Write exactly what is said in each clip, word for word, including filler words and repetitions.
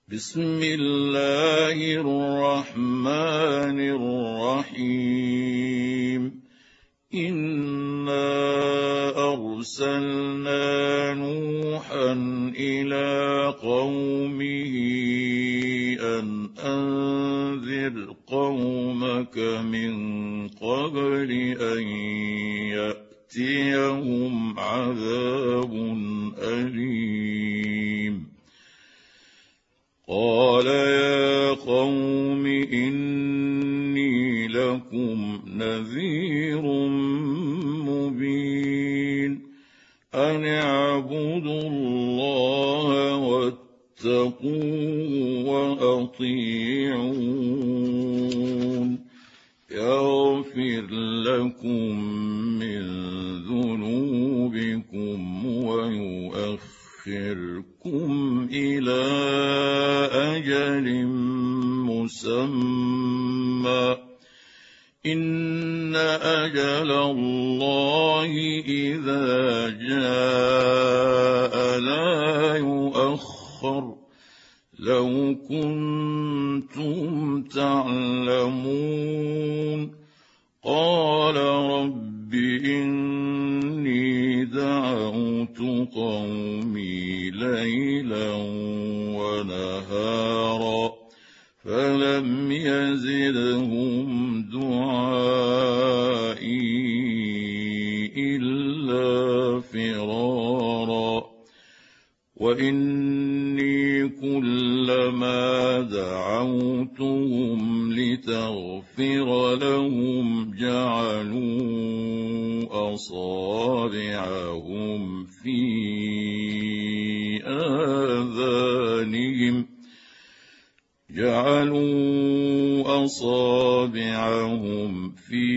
بسم الله الرحمن الرحيم إنا أرسلنا نوحا إلى قومه أن أنذر قومك من قبل أن يأتيهم عذاب أليم قال يا قوم إني لكم نذير مبين أن اعبدوا الله واتقوه وأطيعون يغفر لكم من ذنوبكم ويؤخركم إلى أجل مسمى إن أجل الله إذا جاء لا يؤخر لو كنتم تعلمون قال رب إني دعوت قومي ليلا ونهارا فلم يزدهم دعائي إلا فرارا وإني كلما دعوتهم لتغفر لهم جعلوا أصابعهم في آذانهم جعلوا أصابعهم في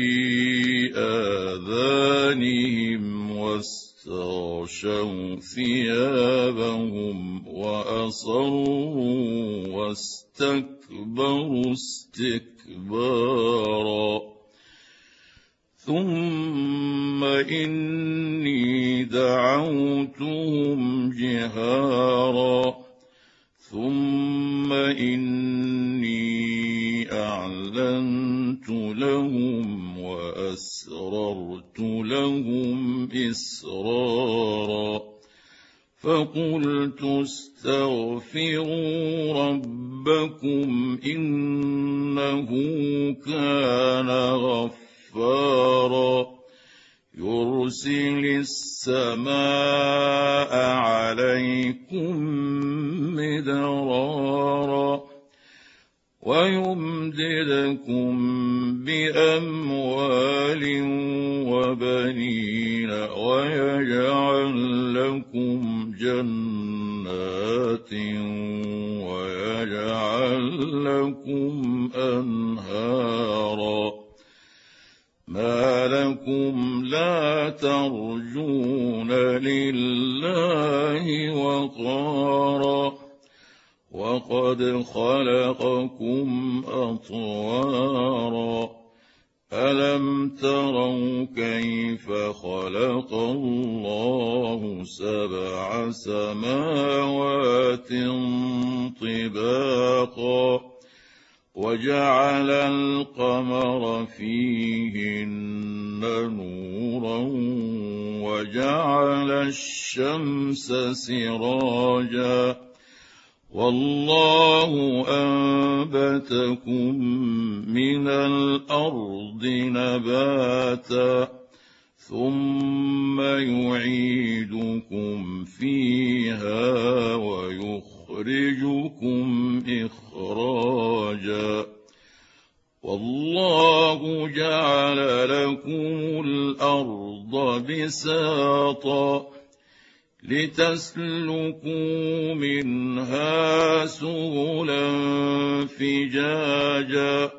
آذانهم واستغشوا ثيابهم وأصروا واستكبروا استكبارا ثم إني دعوتهم جهارا ثم إني أعلنت لهم وأسررت لهم إسرارا فقلت استغفروا ربكم إنه كان غفارا يرسل السماء عليكم مدرارا ويمددكم بأموال وبنين ويجعل لكم جنات ويجعل لكم أنهارا ما لكم لا ترجون لله وقارا وقد خلقكم أطوارا ألم تروا كيف خلق الله سبع سماوات طباقا وجعل القمر فيهن نورا وجعل الشمس سراجا والله أنبتكم من الأرض نباتا ثم يعيدكم فيها ويخرجكم إخراجا والله جعل لكم الأرض بساطا لتسلكوا منها سبلا فجاجا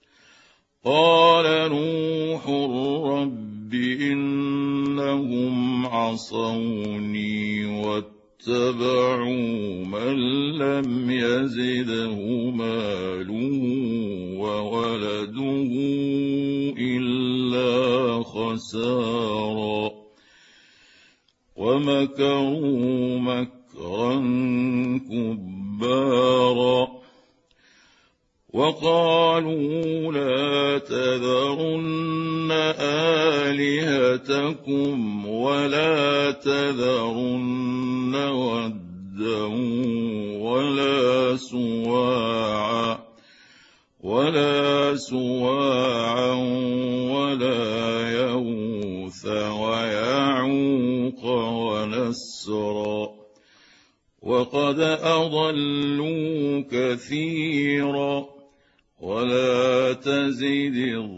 قال نوح رب إنهم عصوني واتبعوا من لم يزده ماله وولده إلا خسارا ومكروا مكرا كبارا جبارا وقالوا لا تذرن آلهتكم ولا تذرن ودا ولا سواعا ولا سواعا ولا يغوث ويعوق ونسرا وقد أضلوا كثيرا ولا تزد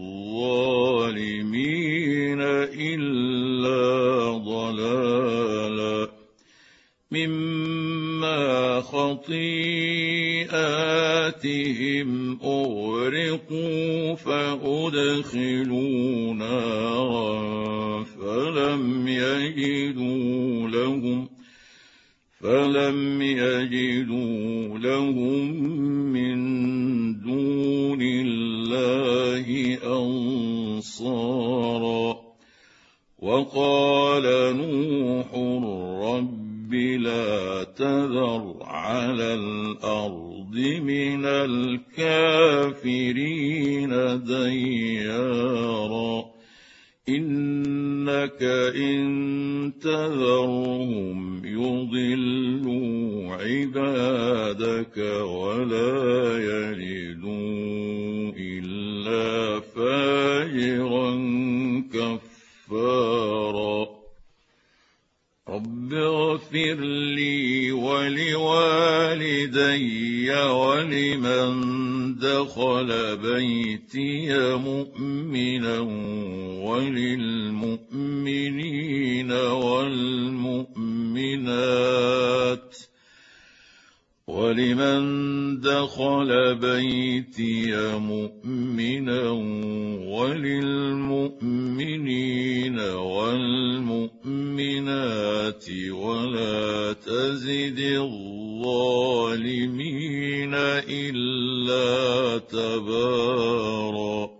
الظالمين إلا ضلالا مما خطيئاتهم أغرقوا فأدخلوا نارا فلم يجدوا لهم فلم يجدوا لهم من دون الله أنصارا وقال نوح رب لا تذر على الأرض من الكافرين ديارا إنك إن تذرهم يضلوا عبادك ولا يلدوا إلا فاجرا كفارا رب اغفر لي ولوالدي ولمن دخل بيتي مؤمنا وللمؤمنين والمؤمنات ولمن دخل بيتي مؤمنا وللمؤمنين والمؤمنات ولا تزد الظالمين إلا تبارا